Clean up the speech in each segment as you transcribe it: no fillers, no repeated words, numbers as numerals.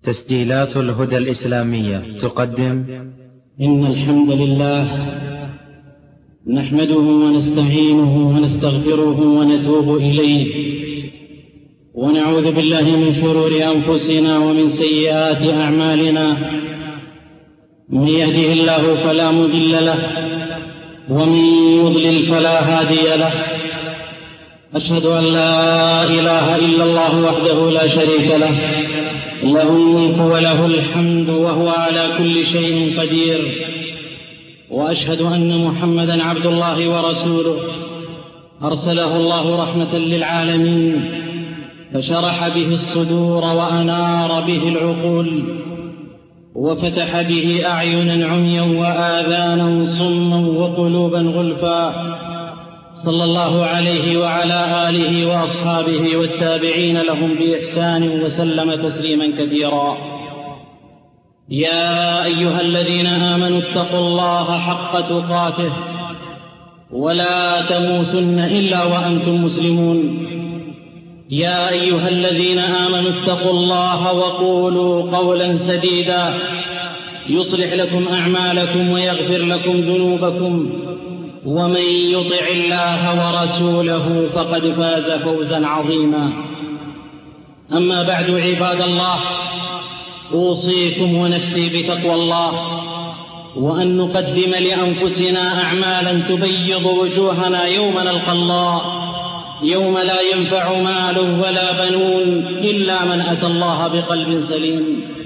تسجيلات الهدى الإسلامية تقدم. إن الحمد لله نحمده ونستعينه ونستغفره ونتوب إليه، ونعوذ بالله من شرور أنفسنا ومن سيئات أعمالنا. من يهده الله فلا مضل له، ومن يضلل فلا هادي له. أشهد أن لا إله إلا الله وحده لا شريك له، له الملك وله الحمد وهو على كل شيء قدير. وأشهد أن محمدا عبد الله ورسوله، أرسله الله رحمة للعالمين، فشرح به الصدور وأنار به العقول، وفتح به أعينا عميا وآذانا صما وقلوبا غلفا. صلى الله عليه وعلى آله وأصحابه والتابعين لهم بإحسان وسلم تسليما كثيرا. يا أيها الذين آمنوا اتقوا الله حق تقاته ولا تموتن إلا وأنتم مسلمون. يا أيها الذين آمنوا اتقوا الله وقولوا قولا سديدا يصلح لكم أعمالكم ويغفر لكم ذنوبكم، ومن يطع الله ورسوله فقد فاز فوزا عظيما. أما بعد، عباد الله، أوصيكم ونفسي بتقوى الله، وأن نقدم لأنفسنا أعمالا تبيض وجوهنا يوم نلقى الله، يوم لا ينفع مال ولا بنون إلا من أتى الله بقلب سليم.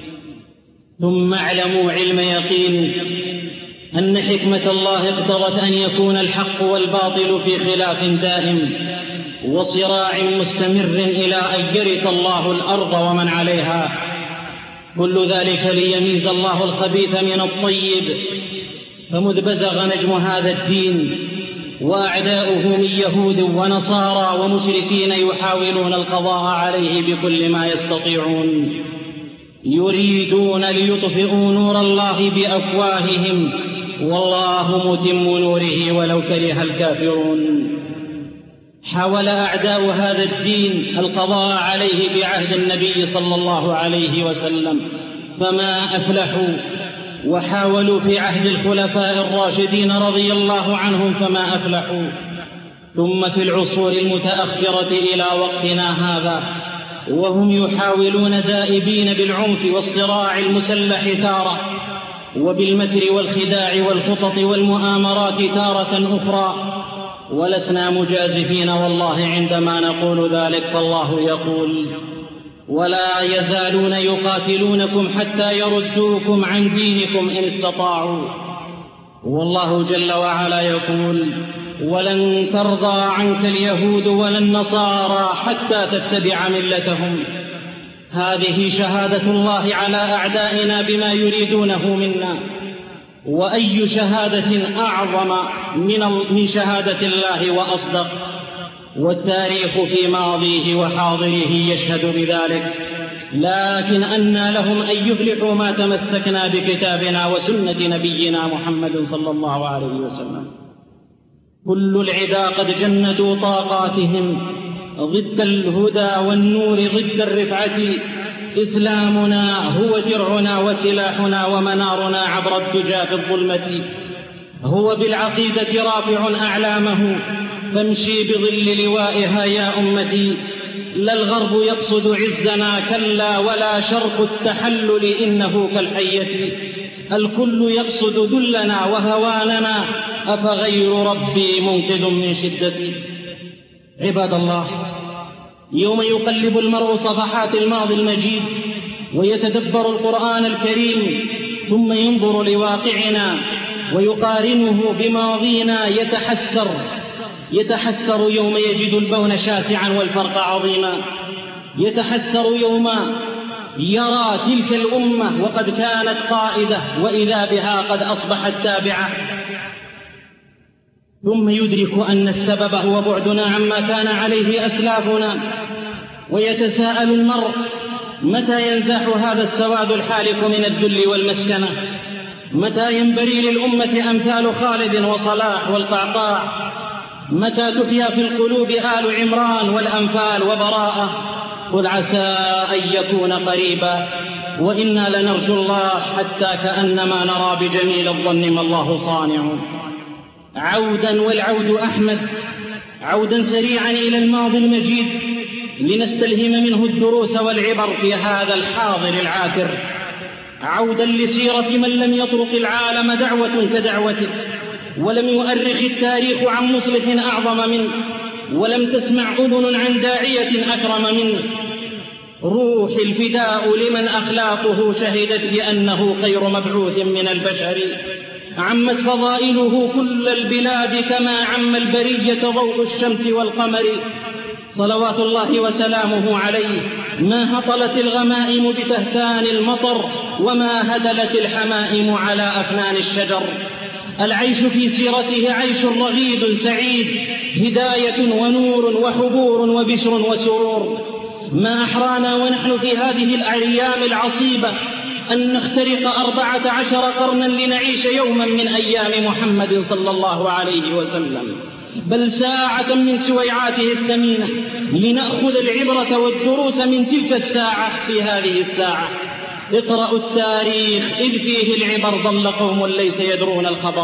ثم اعلموا علم يقين أن حكمة الله اقتضت أن يكون الحق والباطل في خلاف دائم وصراع مستمر إلى أن يرث الله الأرض ومن عليها. كل ذلك ليميز الله الخبيث من الطيب. فمذ بزغ نجم هذا الدين وأعداؤه من يهود ونصارى ومشركين يحاولون القضاء عليه بكل ما يستطيعون، يريدون ليطفئوا نور الله بأفواههم، والله متم نوره ولو كره الكافرون. حاول أعداء هذا الدين القضاء عليه بعهد النبي صلى الله عليه وسلم فما أفلحوا، وحاولوا في عهد الخلفاء الراشدين رضي الله عنهم فما أفلحوا، ثم في العصور المتأخرة إلى وقتنا هذا وهم يحاولون دائبين بالعنف والصراع المسلح تارة، وبالمكر والخداع والخطط والمؤامرات تارة أخرى. ولسنا مجازفين والله عندما نقول ذلك، فالله يقول: ولا يزالون يقاتلونكم حتى يردوكم عن دينكم إن استطاعوا. والله جل وعلا يقول: ولن ترضى عنك اليهود ولا النصارى حتى تتبع ملتهم. هذه شهادة الله على أعدائنا بما يريدونه منا، وأي شهادة أعظم من شهادة الله وأصدق. والتاريخ في ماضيه وحاضره يشهد بذلك، لكن أنى لهم أن يفلحوا ما تمسكنا بكتابنا وسنة نبينا محمد صلى الله عليه وسلم. كل العدا قد جندوا طاقاتهم ضد الهدى والنور، ضد الرفعة. إسلامنا هو درعنا وسلاحنا ومنارنا عبر الدجى في الظلمة. هو بالعقيدة رافع أعلامه، فامشي بظل لوائها يا أمتي. لا الغرب يقصد عزنا كلا، ولا شرق التحلل إنه كالحية. الكل يقصد ذلنا وهواننا، أفغير ربي منقذ من شدتي. عباد الله، يوم يقلب المرء صفحات الماضي المجيد ويتدبر القرآن الكريم، ثم ينظر لواقعنا ويقارنه بماضينا، يتحسر يوم يجد البون شاسعا والفرق عظيما. يتحسر يوم يرى تلك الأمة وقد كانت قائدة وإذا بها قد أصبحت تابعة. ثم يدرك أن السبب هو بعدنا عما كان عليه أسلافنا. ويتساءل المرء: متى ينزاح هذا السواد الحالك من الذل والمسكنة؟ متى ينبري للأمة أمثال خالد وصلاح والقعقاع؟ متى تحيا في القلوب آل عمران والأنفال وبراءة؟ قل عسى أن يكون قريبا. وإنا لنرجو الله حتى كأنما نرى بجميل الظن ما الله صانع. عودا والعود أحمد، عودا سريعا إلى الماضي المجيد لنستلهم منه الدروس والعبر في هذا الحاضر العاكر. عودا لسيرة من لم يطرق العالم دعوة كدعوته، ولم يؤرخ التاريخ عن مصلح أعظم منه، ولم تسمع أذن عن داعية أكرم منه. روح الفداء لمن أخلاقه شهدت بأنه خير مبعوث من البشر. عمت فضائله كل البلاد كما عم البرية ضوء الشمس والقمر. صلوات الله وسلامه عليه ما هطلت الغمائم بتهتان المطر، وما هدلت الحمائم على أفنان الشجر. العيش في سيرته عيش رغيد سعيد، هداية ونور وحبور وبشر وسرور. ما أحرانا ونحن في هذه الأيام العصيبة أن نخترق 14 قرنا لنعيش يوما من أيام محمد صلى الله عليه وسلم، بل ساعة من سويعاته الثمينة، لنأخذ العبرة والدروس من تلك الساعة في هذه الساعة. اقرأوا التاريخ إذ فيه العبر، ضل قوم ليس يدرون الخبر.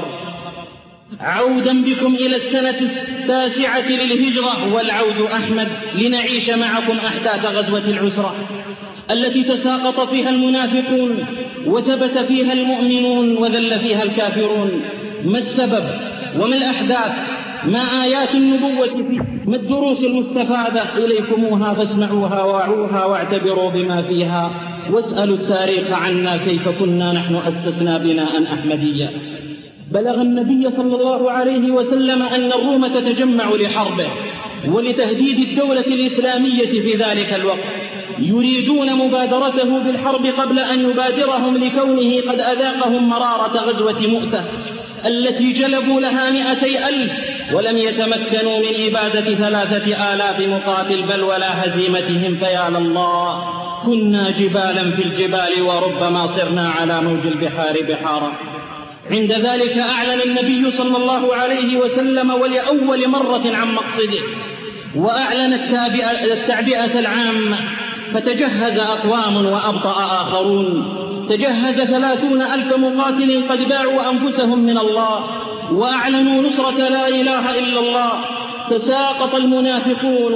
عودا بكم إلى السنة 9 للهجرة، والعود أحمد، لنعيش معكم أحداث غزوة العسرة التي تساقط فيها المنافقون وثبت فيها المؤمنون وذل فيها الكافرون. ما السبب وما الأحداث؟ ما آيات النبوة فيه؟ ما الدروس المستفادة؟ إليكموها فاسمعوها واعوها واعتبروا بما فيها، واسألوا التاريخ عنا كيف كنا نحن أسسنا بناء أحمديا. بلغ النبي صلى الله عليه وسلم أن الروم تتجمع لحربه ولتهديد الدولة الإسلامية في ذلك الوقت، يريدون مبادرته بالحرب قبل أن يبادرهم لكونه قد أذاقهم مرارة غزوة مؤتة التي جلبوا لها 200,000 ولم يتمكنوا من إبادة 3,000 مقاتل بل ولا هزيمتهم. فيا لله، كنا جبالا في الجبال وربما صرنا على موج البحار بحارا. عند ذلك أعلن النبي صلى الله عليه وسلم ولأول مرة عن مقصده، وأعلن التعبئة العامة، فتجهز أقوام وأبطأ آخرون. تجهز 30,000 مقاتل قد باعوا أنفسهم من الله وأعلنوا نصرة لا إله إلا الله. تساقط المنافقون،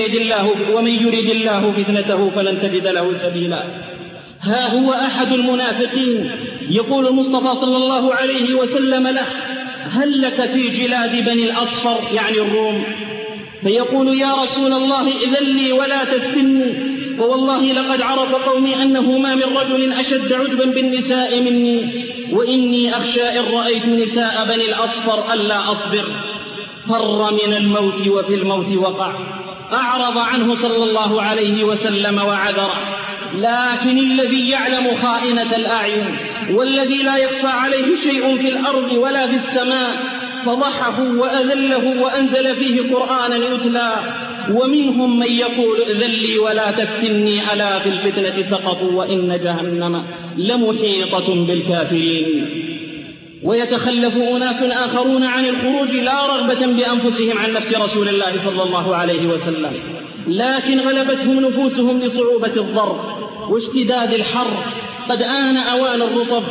ومن يرد الله فتنته فلن تجد له سبيلا. ها هو أحد المنافقين يقول المصطفى صلى الله عليه وسلم له: هل لك في جلاد بني الأصفر، يعني الروم؟ فيقول: يا رسول الله إذن لي ولا تفتني، فوالله لقد عرف قومي أنه ما من رجل أشد عجبا بالنساء مني، وإني أخشى إن رأيت نساء بني الأصفر ألا أصبر. فر من الموت وفي الموت وقع. أعرض عنه صلى الله عليه وسلم وعذره، لكن الذي يعلم خائنة الأعين والذي لا يخفى عليه شيء في الأرض ولا في السماء فضحه وأذله وأنزل فيه قرآنا يتلى. ومنهم من يقول: ائذن لي ولا تفتني، ألا في الفتنة سقطوا وإن جهنم لمحيطة بالكافرين. ويتخلف أناس آخرون عن الخروج لا رغبة بأنفسهم عن نفس رسول الله صلى الله عليه وسلم، لكن غلبتهم نفوسهم لصعوبة الظرف واشتداد الحر. قد آن أوان الرطب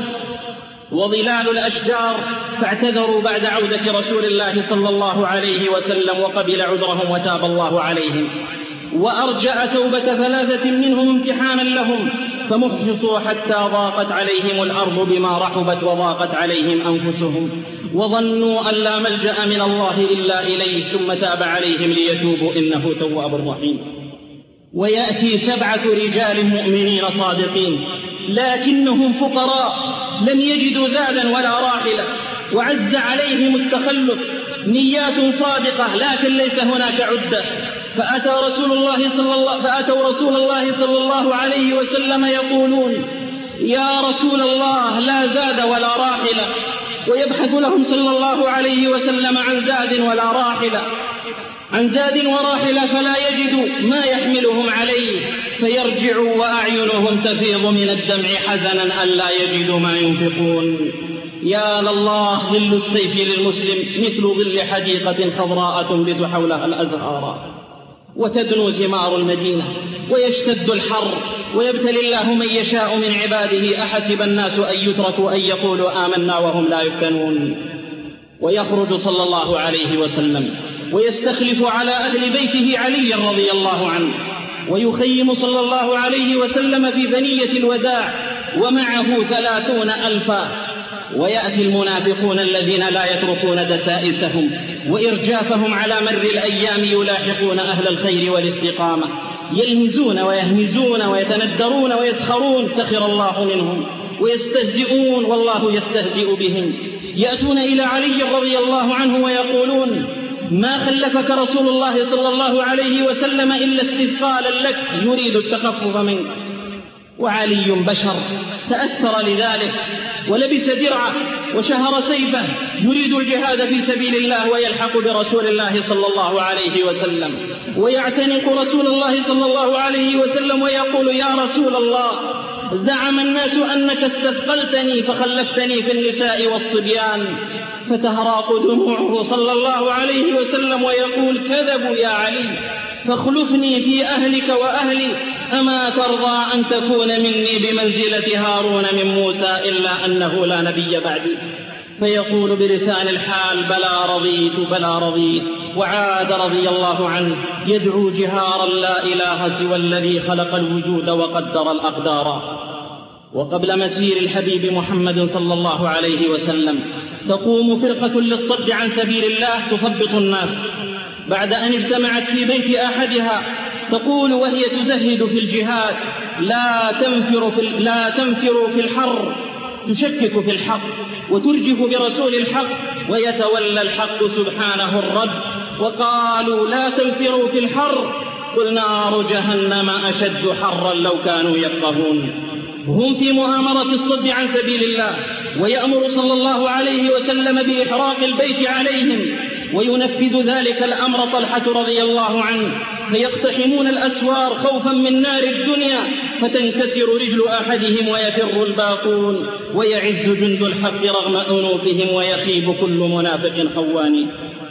وظلال الأشجار، فاعتذروا بعد عودة رسول الله صلى الله عليه وسلم وقبل عذرهم وتاب الله عليهم، وأرجأ توبة 3 منهم امتحانا لهم، فمخلصوا حتى ضاقت عليهم الأرض بما رحبت وضاقت عليهم أنفسهم، وظنوا أن لا ملجأ من الله إلا إليه، ثم تاب عليهم ليتوبوا إنه تواب رحيم. ويأتي 7 رجال مؤمنين صادقين لكنهم فقراء لم يجدوا زادا ولا راحلة، وعز عليهم التخلف، نيات صادقة لكن ليس هناك عدة. فأتوا رسول الله صلى الله عليه وسلم يقولون: يا رسول الله لا زاد ولا راحلة. ويبحث لهم صلى الله عليه وسلم عن زاد ولا راحلة، عن زاد وراحلة، فلا يجدوا ما يحملهم عليه، فيرجعوا وأعينهم تفيض من الدمع حزنا ألا يجدوا ما ينفقون. يا لله، ظل السيف للمسلم مثل ظل حديقة خضراء تنبت حولها الأزهار. وتدنو ثمار المدينة ويشتد الحر ويبتلي الله من يشاء من عباده. أحسب الناس أن يتركوا أن يقولوا آمنا وهم لا يفتنون. ويخرج صلى الله عليه وسلم ويستخلف على أهل بيته علي رضي الله عنه، ويخيم صلى الله عليه وسلم في ثنية الوداع ومعه 30,000. ويأتي المنافقون الذين لا يتركون دسائسهم وإرجافهم على مر الأيام يلاحقون أهل الخير والاستقامة، يلمزون ويهمزون ويتندرون ويسخرون، سخر الله منهم، ويستهزئون والله يستهزئ بهم. يأتون إلى علي رضي الله عنه ويقولون: ما خلفك رسول الله صلى الله عليه وسلم إلا استثقالا لك، يريد التخفف منك. وعلي بشر تأثر لذلك ولبس درعه وشهر سيفه يريد الجهاد في سبيل الله ويلحق برسول الله صلى الله عليه وسلم، ويعتنق رسول الله صلى الله عليه وسلم ويقول: يا رسول الله، زعم الناس أنك استثقلتني فخلفتني في النساء والصبيان. فتهراق دموعه صلى الله عليه وسلم ويقول: كذبوا يا علي، فاخلفني في أهلك وأهلي، أما ترضى أن تكون مني بمنزلة هارون من موسى إلا أنه لا نبي بعدي؟ فيقول بلسان الحال: بلى رضيت بلى رضيت. وعاد رضي الله عنه يدعو جهارا: لا إله سوى الذي خلق الوجود وقدر الأقدار. وقبل مسير الحبيب محمد صلى الله عليه وسلم تقوم فرقة للصد عن سبيل الله تثبط الناس، بعد أن اجتمعت في بيت أحدها تقول وهي تزهد في الجهاد: لا تنفر في الحر، تشكك في الحق وترجف برسول الحق، ويتولى الحق سبحانه الرد. وقالوا: لا تنفروا في الحر، قل نار جهنم أشد حرا لو كانوا يفقهون. هم في مؤامرة الصد عن سبيل الله، ويأمر صلى الله عليه وسلم بإحراق البيت عليهم، وينفذ ذلك الأمر طلحة رضي الله عنه، فيقتحمون الأسوار خوفا من نار الدنيا، فتنكسر رجل أحدهم ويفر الباقون، ويعز جند الحق رغم أنوفهم، ويخيب كل منافق خوان.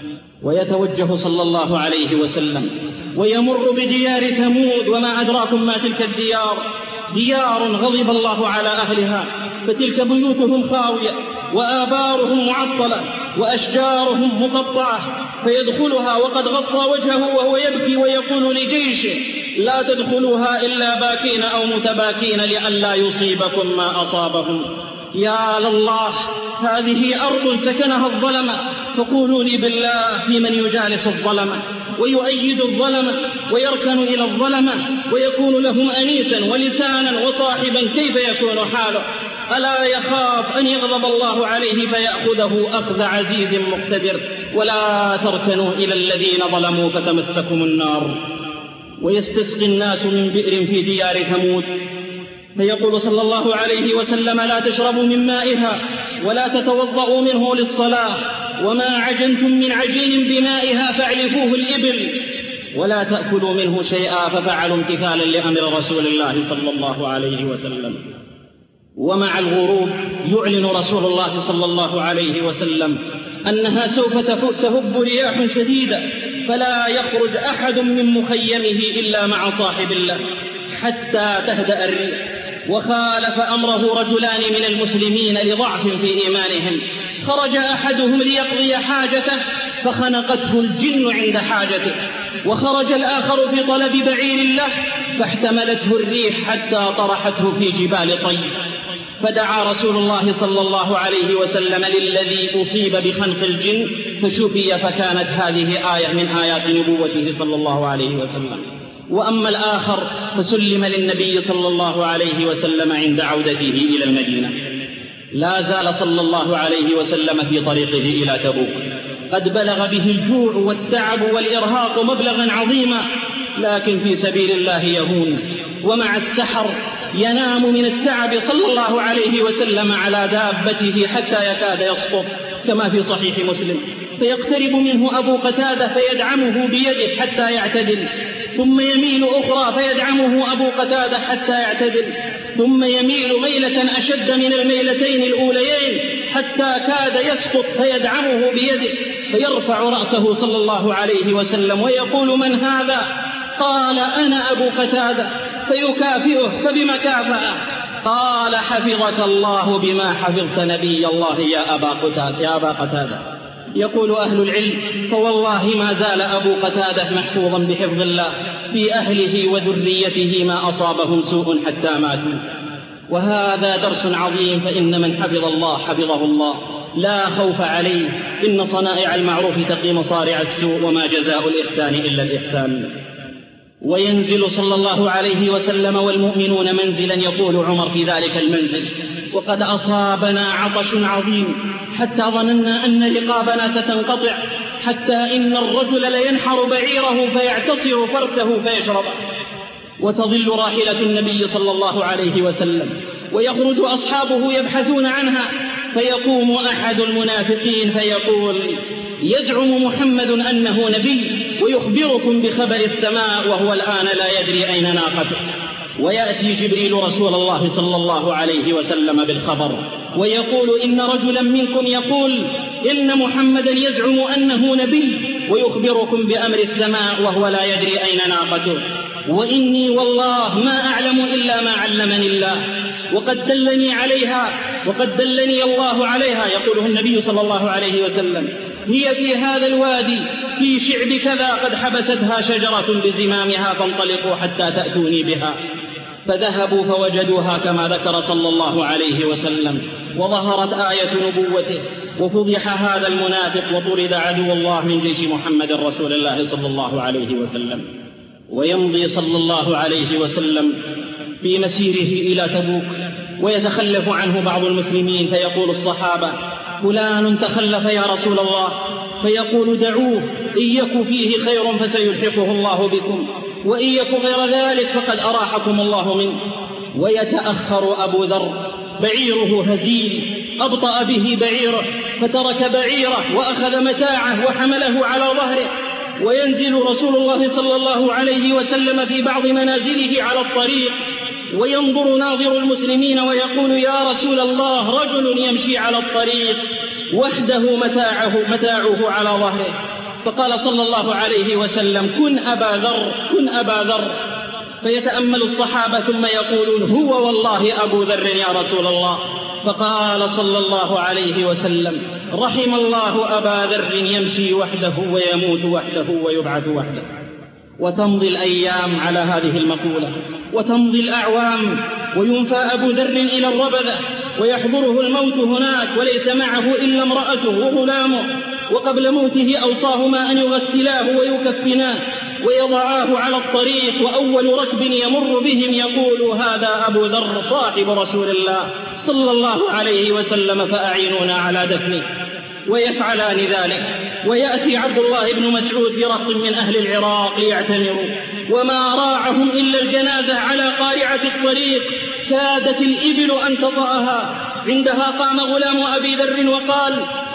ويتوجه صلى الله عليه وسلم ويمر بديار ثمود، وما أدراكم ما تلك الديار، ديار غضب الله على أهلها، فتلك بيوتهم خاوية وآبارهم معطلة وأشجارهم مقطعة، فيدخلها وقد غطى وجهه وهو يبكي ويقول لجيشه: لا تدخلوها إلا باكين أو متباكين لئلا يصيبكم ما أصابهم. يا لله، هذه أرض سكنها الظلمة، فقولوا لي بالله في من يجالس الظلمة ويؤيد الظلمة ويركن إلى الظلمة ويكون لهم أنيسا ولسانا وصاحبا، كيف يكون حاله؟ ألا يخاف أن يغضب الله عليه فيأخذه أخذ عزيز مقتدر؟ ولا تركنوا إلى الذين ظلموا فتمسكم النار. ويستسقي الناس من بئر في ديار ثمود، فيقول صلى الله عليه وسلم: لا تشربوا من مائها ولا تتوضؤوا منه للصلاة، وما عجنتم من عجين بمائها فاعلفوه الإبل، ولا تأكلوا منه شيئا، ففعلوا امتثالا لأمر رسول الله صلى الله عليه وسلم. ومع الغروب يعلن رسول الله صلى الله عليه وسلم أنها سوف تهب رياح شديدة، فلا يخرج أحد من مخيمه إلا مع صاحب الله حتى تهدأ الريح. وخالف أمره رجلان من المسلمين لضعف في إيمانهم، خرج أحدهم ليقضي حاجته فخنقته الجن عند حاجته، وخرج الآخر في طلب بعير له فاحتملته الريح حتى طرحته في جبال طيب. فدعا رسول الله صلى الله عليه وسلم للذي أصيب بخنق الجن فشفي، فكانت هذه آية من آيات نبوته صلى الله عليه وسلم. وأما الآخر فسلم للنبي صلى الله عليه وسلم عند عودته إلى المدينة. لا زال صلى الله عليه وسلم في طريقه إلى تبوك، قد بلغ به الجوع والتعب والإرهاق مبلغا عظيما، لكن في سبيل الله يهون. ومع السحر ينام من التعب صلى الله عليه وسلم على دابته حتى يكاد يسقط، كما في صحيح مسلم، فيقترب منه أبو قتادة فيدعمه بيده حتى يعتدل، ثم يميل أخرى فيدعمه أبو قتادة حتى يعتدل، ثم يميل ميلة أشد من الميلتين الأوليين حتى كاد يسقط فيدعمه بيده، فيرفع رأسه صلى الله عليه وسلم ويقول: من هذا؟ قال: أنا أبو قتادة. فيكافئه: فبما كافأه؟ قال: حفظك الله بما حفظت نبي الله يا أبا قتادة. يقول أهل العلم: فوالله ما زال أبو قتادة محفوظا بحفظ الله في أهله وذريته، ما أصابهم سوء حتى ماتوا. وهذا درس عظيم، فإن من حفظ الله حفظه الله، لا خوف عليه. إن صنائع المعروف تقي مصارع السوء، وما جزاء الإحسان إلا الإحسان. وينزل صلى الله عليه وسلم والمؤمنون منزلا، يقول عمر في ذلك المنزل: وقد أصابنا عطش عظيم حتى ظننا أن رقابنا ستنقطع، حتى إن الرجل لينحر بعيره فيعتصر فرته فيشربه، وتظل راحلة النبي صلى الله عليه وسلم، ويخرج أصحابه يبحثون عنها، فيقوم أحد المنافقين فيقول: يزعم محمد أنه نبي ويخبركم بخبر السماء، وهو الآن لا يدري أين ناقته. ويأتي جبريل رسول الله صلى الله عليه وسلم بالخبر، ويقول: إن رجلا منكم يقول إن محمدا يزعم أنه نبي ويخبركم بأمر السماء، وهو لا يدري أين ناقته، وإني والله ما أعلم إلا ما علمني الله، وقد دلني الله عليها. يقوله النبي صلى الله عليه وسلم: هي في هذا الوادي في شعب كذا، قد حبستها شجرة بزمامها، فانطلقوا حتى تأتوني بها. فذهبوا فوجدوها كما ذكر صلى الله عليه وسلم، وظهرت آية نبوته، وفضح هذا المنافق، وطرد عدو الله من جيش محمد رسول الله صلى الله عليه وسلم. ويمضي صلى الله عليه وسلم في مسيره إلى تبوك، ويتخلف عنه بعض المسلمين، فيقول الصحابة: فلان تخلف يا رسول الله. فيقول: دعوه، إن يك فيه خير فسيلحقه الله بكم، وإن يك غير ذلك فقد أراحكم الله منه. ويتأخر أبو ذر، بعيره هزيل، أبطأ به بعيره، فترك بعيره وأخذ متاعه وحمله على ظهره. وينزل رسول الله صلى الله عليه وسلم في بعض منازله على الطريق، وينظر ناظر المسلمين ويقول: يا رسول الله، رجل يمشي على الطريق وحده متاعه على ظهره. فقال صلى الله عليه وسلم: كن أبا ذر. فيتأمل الصحابة ثم يقولون: هو والله أبو ذر يا رسول الله. فقال صلى الله عليه وسلم: رحم الله أبا ذر، يمشي وحده ويموت وحده ويبعث وحده. وتمضي الأيام على هذه المقولة، وتمضي الأعوام، وينفى أبو ذر إلى الربذة، ويحضره الموت هناك، وليس معه إلا امرأته وغلامه. وقبل موته أوصاهما أن يغسلاه ويكفناه ويضعاه على الطريق، وأول ركب يمر بهم يقول: هذا أبو ذر صاحب رسول الله صلى الله عليه وسلم، فأعينونا على دفنه. ويفعلان ذلك. ويأتي عبد الله بن مسعود برهط من أهل العراق ليعتمروا، وما راعهم إلا الجنازة على قارعة الطريق، كادت الإبل أن تطأها. عندها قام غلام أبي ذر وقال: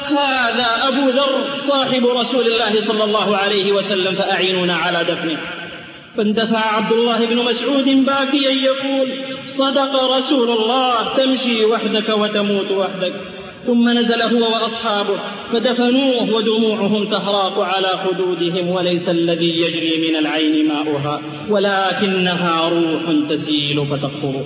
هذا أبو ذر صاحب رسول الله صلى الله عليه وسلم، فأعينونا على دفنه. فاندفع عبد الله بن مسعود باكيا يقول: صدق رسول الله، تمشي وحدك وتموت وحدك. ثم نزل هو وأصحابه فدفنوه، ودموعهم تهراق على خدودهم، وليس الذي يجري من العين ماؤها، ولكنها روح تسيل فتقطر.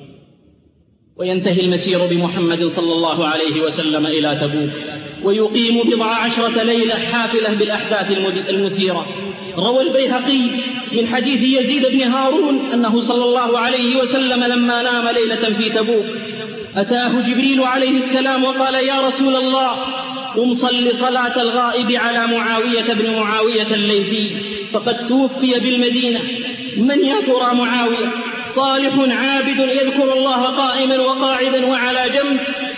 وينتهي المسير بمحمد صلى الله عليه وسلم إلى تبوك، ويقيم 14 ليلة حافلة بالأحداث المثيرة. روى البيهقي من حديث يزيد بن هارون أنه صلى الله عليه وسلم لما نام ليلة في تبوك أتاه جبريل عليه السلام وقال: يا رسول الله، قم صل صلاة الغائب على معاوية بن معاوية الليثي، فقد توفي بالمدينة. من يا ترى معاوية؟ صالح عابد يذكر الله قائما وقاعدا وعلى جنب.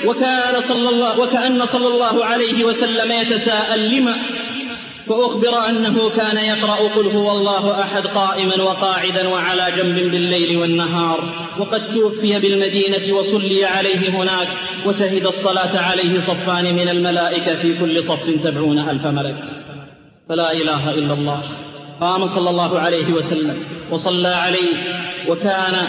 وكأن صلى الله عليه وسلم يتساءل: لما؟ فأخبر أنه كان يقرأ قل هو الله أحد قائما وقاعدا وعلى جنب بالليل والنهار، وقد توفي بالمدينة وصلي عليه هناك، وشهد الصلاة عليه صفان من الملائكة في كل صف 70,000 ملك. فلا إله إلا الله. قام صلى الله عليه وسلم وصلى عليه، وكان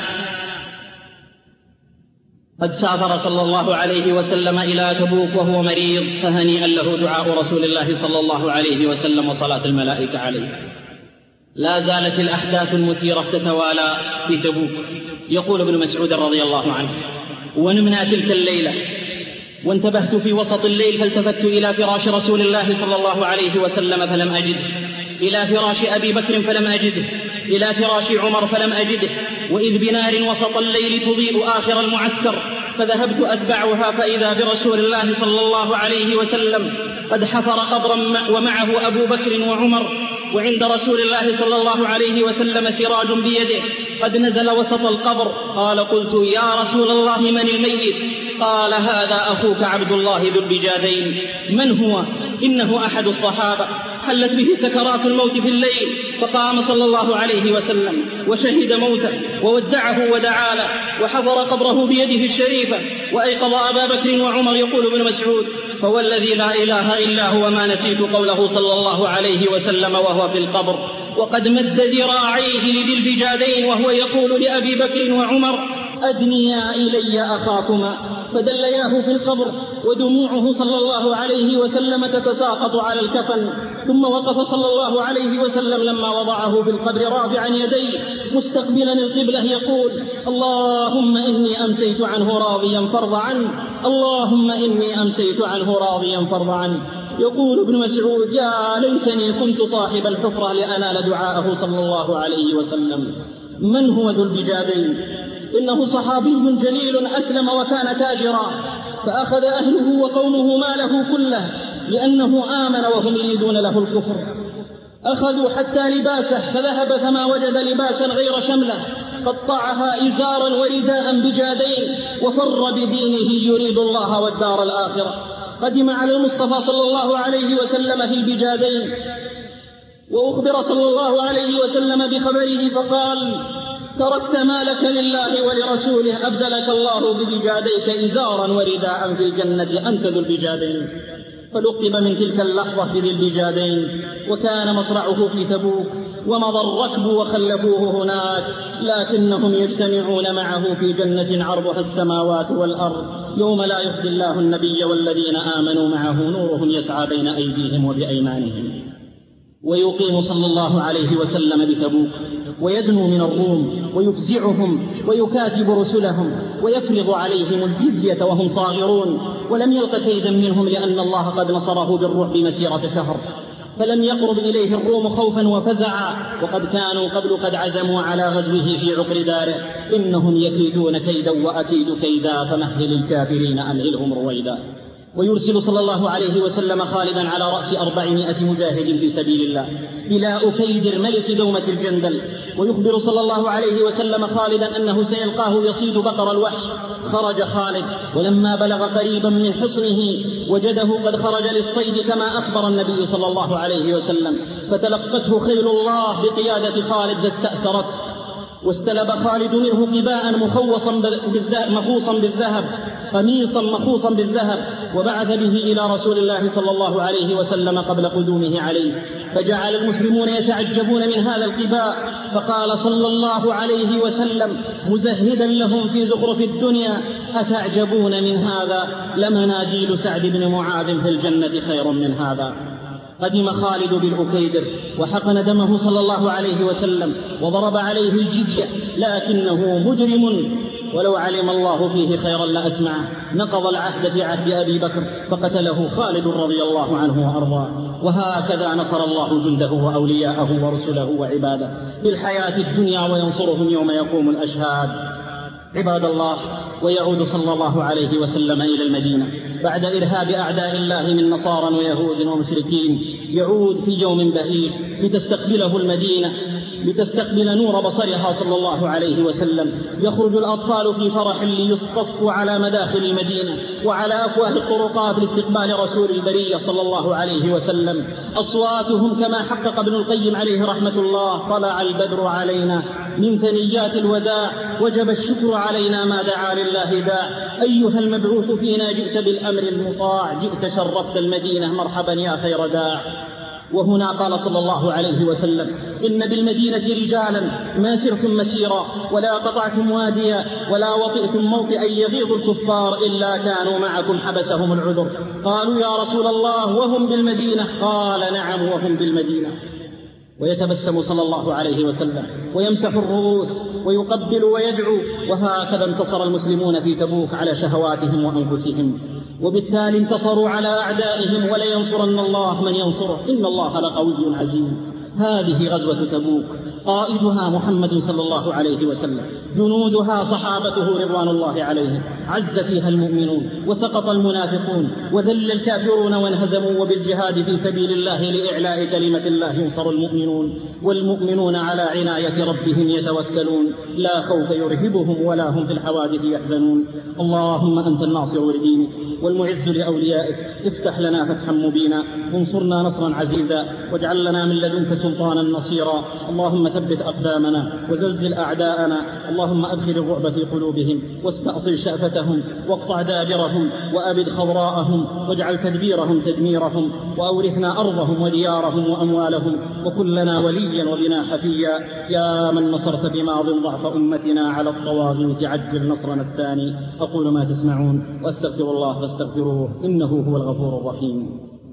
قد سافر صلى الله عليه وسلم إلى تبوك وهو مريض، فهنيئا له دعاء رسول الله صلى الله عليه وسلم وصلاة الملائكة عليه. لا زالت الأحداث المثيرة تتوالى في تبوك. يقول ابن مسعود رضي الله عنه: ونمنا تلك الليلة وانتبهت في وسط الليل فالتفت إلى فراش رسول الله صلى الله عليه وسلم فلم أجده، إلى فراش أبي بكر فلم أجده، إلى فراش عمر فلم أجده، وإذ بنار وسط الليل تضيء آخر المعسكر، فذهبت أتبعها فإذا برسول الله صلى الله عليه وسلم قد حفر قبرا ومعه أبو بكر وعمر، وعند رسول الله صلى الله عليه وسلم سراج بيده قد نزل وسط القبر. قال: قلت: يا رسول الله من الميت؟ قال: هذا أخوك عبد الله ذو البجادين. من هو؟ إنه أحد الصحابة، حلت به سكرات الموت في الليل، فقام صلى الله عليه وسلم وشهد موته وودعه ودعا له وحفر قبره بيده الشريفة وأيقظ أبا بكر وعمر. يقول ابن مسعود: فوالذي لا إله إلا هو ما نسيت قوله صلى الله عليه وسلم وهو في القبر وقد مد ذراعيه لذي البجادين وهو يقول لأبي بكر وعمر: أدنيا إلي أخاكما، فدلياه في القبر ودموعه صلى الله عليه وسلم تتساقط على الكفن. ثم وقف صلى الله عليه وسلم لما وضعه في القبر رافعا يديه مستقبلا القبلة يقول: اللهم إني أمسيت عنه راضيا فارض عنه، اللهم إني أمسيت عنه راضيا فارض عنه. يقول ابن مسعود: يا ليتني كنت صاحب الحفرة لأنال دعاءه صلى الله عليه وسلم. من هو ذو البجادين؟ إنه صحابي جليل أسلم وكان تاجرا، فأخذ أهله وقومه ماله كله لأنه آمن وهم يريدون له الكفر. أخذوا حتى لباسه فذهب فما وجد لباسا غير شمله، قطعها إزارا ورداء بجادين وفر بدينه يريد الله والدار الآخرة. قدم على المصطفى صلى الله عليه وسلم في البجادين وأخبر صلى الله عليه وسلم بخبره فقال: تركت مالك لله ولرسوله، أبدلك الله ببجاديك إزارا ورداء في الجنة، أنت ذو البجادين. فلقب من تلك اللحظة بذي البجادين، وكان مصرعه في تبوك، ومضى الركب وخلفوه هناك، لكنهم يجتمعون معه في جنة عرضها السماوات والأرض، يوم لا يخزي الله النبي والذين آمنوا معه نورهم يسعى بين أيديهم وبأيمانهم. ويقيم صلى الله عليه وسلم بتبوك ويدنو من الروم ويفزعهم ويكاتب رسلهم ويفرض عليهم الجزية وهم صاغرون، ولم يلق كيدا منهم لأن الله قد نصره بالرعب مسيرة شهر، فلم يقرب إليه الروم خوفا وفزعا، وقد كانوا قبل قد عزموا على غزوه في عقر داره. إنهم يكيدون كيدا وأكيد كيدا، فمهل الكافرين أمهلهم رويدا. ويرسل صلى الله عليه وسلم خالدا على رأس 400 مجاهد في سبيل الله إلى أكيدر ملك دومة الجندل، ويخبر صلى الله عليه وسلم خالدا أنه سيلقاه يصيد بقر الوحش. خرج خالد، ولما بلغ قريبا من حصنه وجده قد خرج للصيد كما أخبر النبي صلى الله عليه وسلم، فتلقته خيل الله بقيادة خالد فاستأسرت، واستلب خالد منه قباء مخوصا بالذهب، قميصا مخوصا بالذهب، وبعث به إلى رسول الله صلى الله عليه وسلم قبل قدومه عليه، فجعل المسلمون يتعجبون من هذا القباء، فقال صلى الله عليه وسلم مزهدا لهم في زخرف الدنيا: أتعجبون من هذا؟ لمناديل سعد بن معاذ في الجنة خير من هذا. قدم خالد بالأكيدر وحقن دمه صلى الله عليه وسلم وضرب عليه الجزية، لكنه مجرم، ولو علم الله فيه خيرا لأسمعه. نقض العهد في عهد أبي بكر فقتله خالد رضي الله عنه وأرضاه. وهكذا نصر الله جنده وأولياءه ورسله وعباده في الحياة الدنيا، وينصرهم يوم يقوم الأشهاد. عباد الله، ويعود صلى الله عليه وسلم إلى المدينة بعد إرهاب أعداء الله من نصارى ويهود ومشركين. يعود في يوم بهيج لتستقبله المدينة، لتستقبل نور بصرها صلى الله عليه وسلم. يخرج الأطفال في فرح ليصطفوا على مداخل المدينة وعلى أفواه الطرقات لاستقبال رسول البرية صلى الله عليه وسلم. أصواتهم كما حقق ابن القيم عليه رحمة الله: طلع البدر علينا من ثنيات الوداع، وجب الشكر علينا ما دعا لله داع. أيها المبعوث فينا جئت بالأمر المطاع، جئت شرفت المدينة، مرحبا يا خير داع. وهنا قال صلى الله عليه وسلم: إن بالمدينة رجالا ما سرتم مسيرا ولا قطعتم واديا ولا وطئتم موطئا يغيظ الكفار إلا كانوا معكم حبسهم العذر. قالوا: يا رسول الله وهم بالمدينة؟ قال: نعم وهم بالمدينة. ويتبسم صلى الله عليه وسلم ويمسح الرؤوس ويقبل ويدعو. وهكذا انتصر المسلمون في تبوك على شهواتهم وأنفسهم، وبالتالي انتصروا على أعدائهم، ولينصرن الله من ينصره، إن الله لقوي عزيز. هذه غزوة تبوك، قائدها محمد صلى الله عليه وسلم، جنودها صحابته رضوان الله عليهم، عز فيها المؤمنون وسقط المنافقون وذل الكافرون وانهزموا، وبالجهاد في سبيل الله لإعلاء كلمة الله ينصر المؤمنون، والمؤمنون على عناية ربهم يتوكلون، لا خوف يرهبهم ولا هم في الحوادث يحزنون. اللهم أنت الناصر لدينك والمعز لأوليائك، افتح لنا فتحا مبينا، وانصرنا نصرا عزيزا، واجعل لنا من لدنك سلطانا نصيرا. اللهم ثبت أقدامنا وزلزل أعداءنا، اللهم أدخل الرعب في قلوبهم واستأصل شأفتهم واقطع دابرهم وأبد خضراءهم، واجعل تدبيرهم تدميرهم، وأورثنا أرضهم وديارهم وأموالهم، وكن لنا وليا وبنا حفيا، يا من نصرت بماض ضعف أمتنا على الطواغيت، عجل نصرنا الثاني. أقول ما تسمعون وأستغفر الله فاستغفروه إنه هو الغفور الرحيم.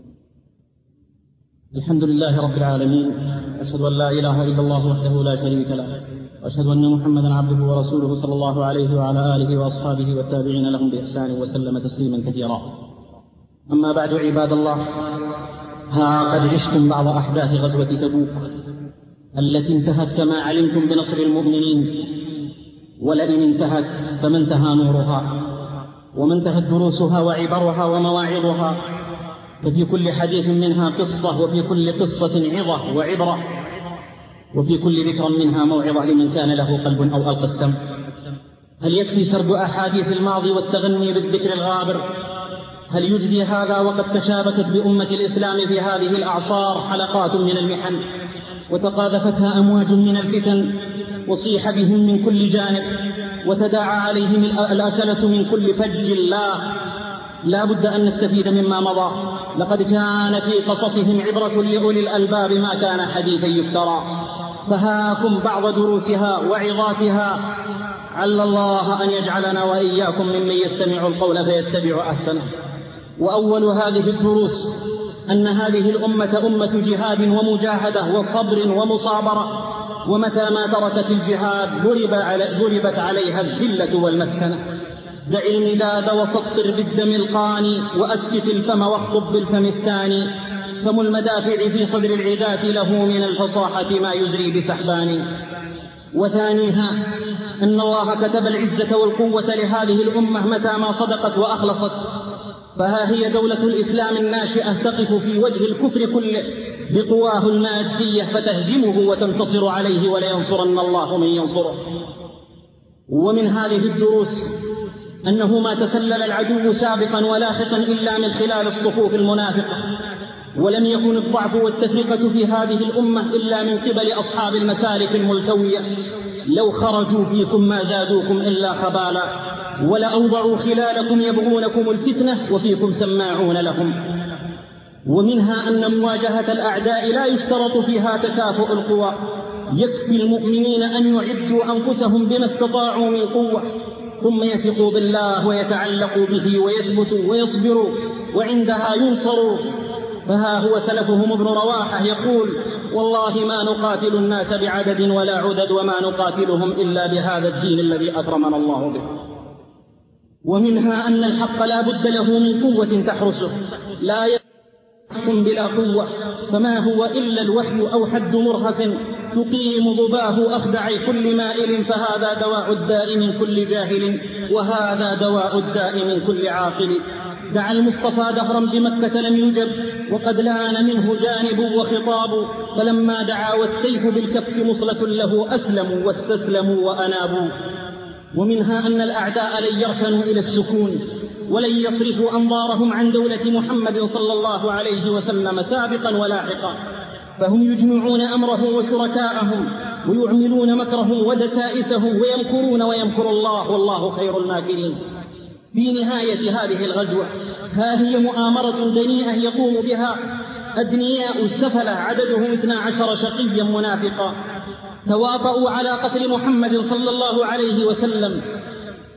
الحمد لله رب العالمين، أشهد أن لا إله إلا الله وحده لا شريك له، وأشهد أن محمدا عبده ورسوله صلى الله عليه وعلى آله وأصحابه والتابعين لهم بإحسان وسلم تسليما كثيرا. أما بعد عباد الله، ها قد عشتم بعض أحداث غزوة تبوك التي انتهت كما علمتم بنصر المؤمنين، ولئن انتهت فما انتهى نورها وما انتهت دروسها وعبرها ومواعظها، ففي كل حديث منها قصة، وفي كل قصة عظة وعبرة، وفي كل ذكر منها موعظة لمن كان له قلب أو ألقى السمع. هل يكفي سرد أحاديث الماضي والتغني بالذكر الغابر؟ هل يجدي هذا وقد تشابكت بأمة الإسلام في هذه الأعصار حلقات من المحن، وتقاذفتها أمواج من الفتن، وصيح بهم من كل جانب، وتداعى عليهم الأكلة من كل فج؟ لا بد أن نستفيد مما مضى. لقد كان في قصصهم عبرة لأولي الألباب ما كان حديثا يفترى، فهاكم بعض دروسها وعظاتها، عل الله أن يجعلنا وإياكم ممن يستمع القول فيتبع أحسنه. وأول هذه الدروس أن هذه الأمة أمة جهاد ومجاهدة وصبر ومصابرة، ومتى ما تركت الجهاد ضربت عليها الذلة والمسكنة. دع المداد وسطر بالدم القاني، وأسكت الفم واخطب بالفم الثاني، فم المدافع في صدر العداة له من الفصاحة ما يزري بسحبان. وثانيها أن الله كتب العزة والقوة لهذه الأمة متى ما صدقت وأخلصت، فها هي دولة الإسلام الناشئة تقف في وجه الكفر كله بقواه المادية فتهزمه وتنتصر عليه، ولينصرن الله من ينصره. ومن هذه الدروس أنه ما تسلل العدو سابقا ولاحقا إلا من خلال الصفوف المنافقة، ولم يكن الضعف والتفرقة في هذه الأمة إلا من قبل أصحاب المسالك الملتوية، لو خرجوا فيكم ما زادوكم إلا خبالا، ولأوضعوا خلالكم يبغونكم الفتنة وفيكم سماعون لهم. ومنها أن مواجهة الأعداء لا يشترط فيها تكافؤ القوى، يكفي المؤمنين أن يعدوا أنفسهم بما استطاعوا من قوة، ثم يثقوا بالله ويتعلقوا به ويثبتوا ويصبروا، وعندها ينصروا. فها هو سلفهم ابن رواحة يقول: والله ما نقاتل الناس بعدد ولا عدد، وما نقاتلهم إلا بهذا الدين الذي أكرمنا الله به. ومنها أن الحق لا بد له من قوة تحرسه، لا يحكم بلا قوة، فما هو إلا الوحي أو حد مرهف تقيم ضباه أخدع كل مائل، فهذا دواء الداء من كل جاهل، وهذا دواء الداء من كل عاقل. دعا المصطفى دهرا بمكة لم يجب، وقد لان منه جانب وخطاب، فلما دعا والسيف بالكف مصلة له أسلموا واستسلموا وأنابوا. ومنها أن الأعداء لن يركنوا إلى السكون، ولن يصرفوا أنظارهم عن دولة محمد صلى الله عليه وسلم سابقا ولاحقا، فهم يجمعون أمره وشركاءهم، ويعملون مكرهم ودسائسهم، ويمكرون ويمكر الله والله خير الماكرين. في نهاية هذه الغزوة ها هي مؤامرة دنيئة يقوم بها أدنياء السفلة عددهم 12 شقيا منافقا، تواطؤوا على قتل محمد صلى الله عليه وسلم،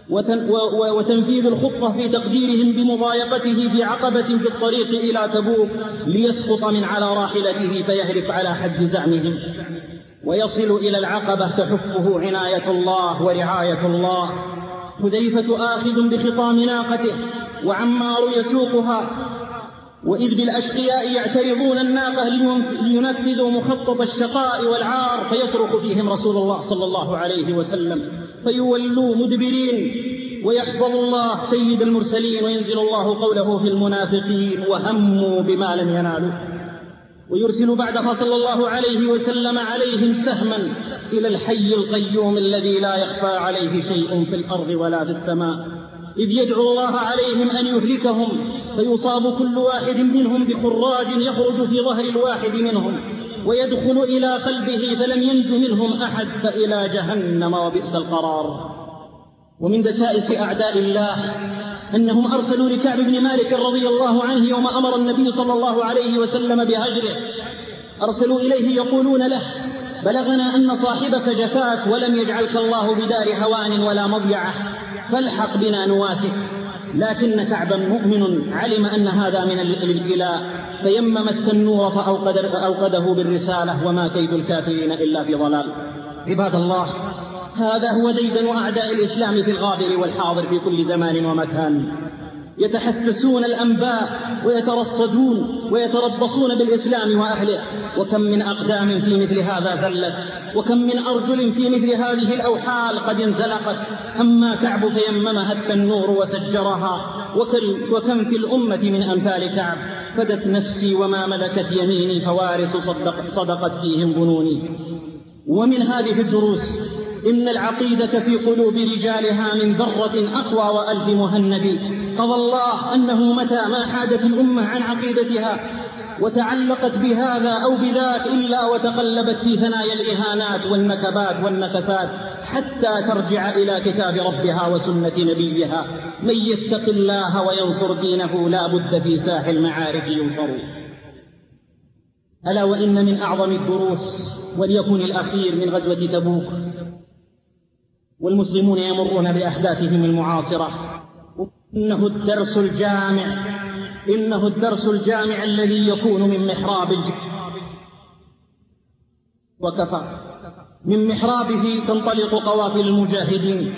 وتنفيذ الخطة في تقديرهم بمضايقته في عقبة في الطريق إلى تبوك ليسقط من على راحلته فيهلك على حد زعمهم، ويصل إلى العقبة تحفه عناية الله ورعاية الله. حذيفة آخذ بخطام ناقته وعمار يسوقها، وإذ بالأشقياء يعترضون الناقة لينفذوا مخطط الشقاء والعار، فيصرخ فيهم رسول الله صلى الله عليه وسلم فيولوا مدبرين، ويحفظ الله سيد المرسلين وينزل الله قوله في المنافقين وهموا بما لم ينالوا، ويرسل بعدها صلى الله عليه وسلم عليهم سهما إلى الحي القيوم الذي لا يخفى عليه شيء في الأرض ولا في السماء، إذ يدعو الله عليهم أن يهلكهم، فيصاب كل واحد منهم بخراج يخرج في ظهر الواحد منهم ويدخل إلى قلبه فلم ينج منهم أحد، فإلى جهنم وبئس القرار. ومن دسائس أعداء الله أنهم أرسلوا لكعب بن مالك رضي الله عنه يوم أمر النبي صلى الله عليه وسلم بهجره، أرسلوا إليه يقولون له: بلغنا أن صاحبك جفاك ولم يجعلك الله بدار هوان ولا مضيعة، فالحق بنا نواسك. لكن كعبا مؤمن علم أن هذا من الابتلاء، فيمم التنور فأوقده بالرسالة، وما كيد الكافرين إلا في ضلال. عباد الله، هذا هو ديدن أعداء الإسلام في الغابر والحاضر في كل زمان ومكان، يتحسسون الأنباء ويترصدون ويتربصون بالإسلام وأهله، وكم من أقدام في مثل هذا زلت، وكم من أرجل في مثل هذه الأوحال قد انزلقت. أما كعب فيممها التنور وسجرها، وكم في الأمة من أمثال كعب، فدت نفسي وما ملكت يميني، فوارث صدقت فيهم ظنوني. ومن هذه الدروس إن العقيدة في قلوب رجالها من ذرة أقوى وألف مهند. قضى الله أنه متى ما حادت الأمة عن عقيدتها وتعلقت بهذا أو بذاك إلا وتقلبت في ثنايا الإهانات والنكبات والنكسات، حتى ترجع إلى كتاب ربها وسنة نبيها. من يتق الله وينصر دينه لا بد في ساح المعارك ينصر. ألا وإن من أعظم الدروس، وليكن الأخير، من غزوة تبوك والمسلمون يمرون بأحداثهم المعاصرة، إنه الدرس الجامع الذي يكون من محراب وكفى. من محرابه تنطلق قوافل المجاهدين،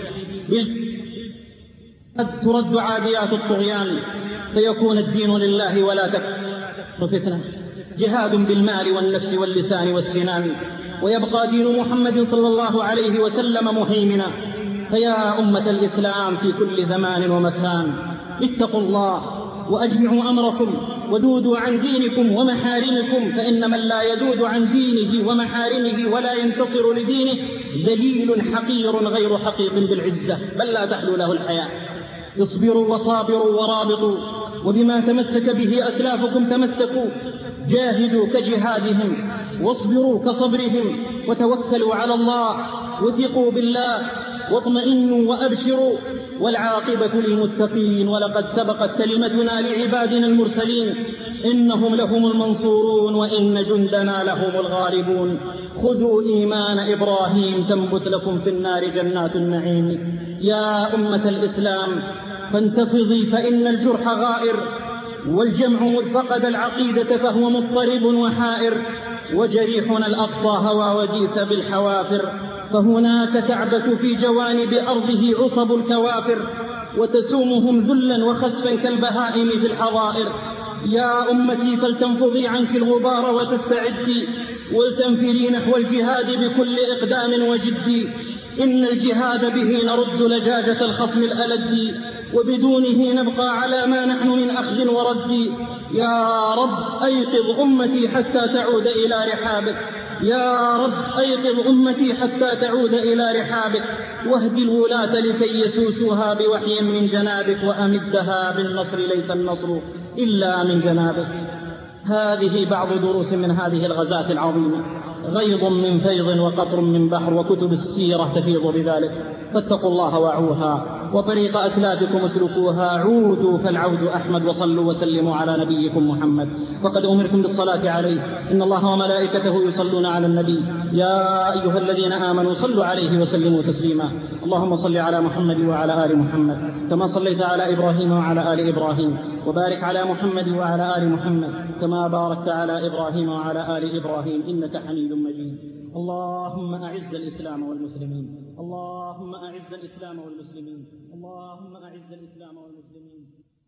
قد ترد عاديات الطغيان، فيكون الدين لله ولا تكون فتنة. جهاد بالمال والنفس واللسان والسنان، ويبقى دين محمد صلى الله عليه وسلم مهيمنا. فيا أمة الإسلام في كل زمان ومكان، اتقوا الله وأجمعوا أمركم ودودوا عن دينكم ومحارمكم، فإن من لا يدود عن دينه ومحارمه ولا ينتصر لدينه ذليل حقير غير حقيق بالعزة، بل لا تحلو له الحياة. اصبروا وصابروا ورابطوا، وبما تمسك به أسلافكم تمسكوا. جاهدوا كجهادهم واصبروا كصبرهم، وتوكلوا على الله وثقوا بالله واطمئنوا وأبشروا، والعاقبة للمتقين. ولقد سبقت كلمتنا لعبادنا المرسلين، إنهم لهم المنصورون وإن جندنا لهم الغالبون. خذوا إيمان إبراهيم تنبت لكم في النار جنات النعيم. يا أمة الإسلام فانتفضي، فإن الجرح غائر، والجمع مذ فقد العقيدة فهو مضطرب وحائر. وجريحنا الأقصى هوى وجيس بالحوافر، فهناك تعبث في جوانب أرضه عصب الكوافر، وتسومهم ذلا وخسفا كالبهائم في الحظائر. يا أمتي فلتنفضي عنك الغبار وتستعدي، ولتنفري نحو الجهاد بكل إقدام وجدي. إن الجهاد به نرد لجاجة الخصم الألد، وبدونه نبقى على ما نحن من أخذ ورد. يا رب أيقظ أمتي حتى تعود إلى رحابك، يا رب أيقظ أمتي حتى تعود إلى رحابك، واهد الولاة لكي يسوسوها بوحي من جنابك، وأمدها بالنصر ليس النصر إلا من جنابك. هذه بعض دروس من هذه الغزاة العظيمة، غيض من فيض وقطر من بحر، وكتب السيرة تفيض بذلك. فاتقوا الله واعوها، وطريق أسلافكم اسلكوها، عودوا فالعود أحمد، وصلوا وسلموا على نبيكم محمد. وقد أمرتم بالصلاة عليه، إن الله وملائكته يصلون على النبي، يا أيها الذين آمنوا صلوا عليه وسلموا تسليما. اللهم صل على محمد وعلى آل محمد كما صليت على إبراهيم وعلى آل إبراهيم، وبارك على محمد وعلى آل محمد كما باركت على إبراهيم وعلى آل إبراهيم إنك حميد مجيد. اللهم أعز الإسلام والمسلمين، اللهم أعز الإسلام والمسلمين، اللهم أعز الإسلام والمسلمين.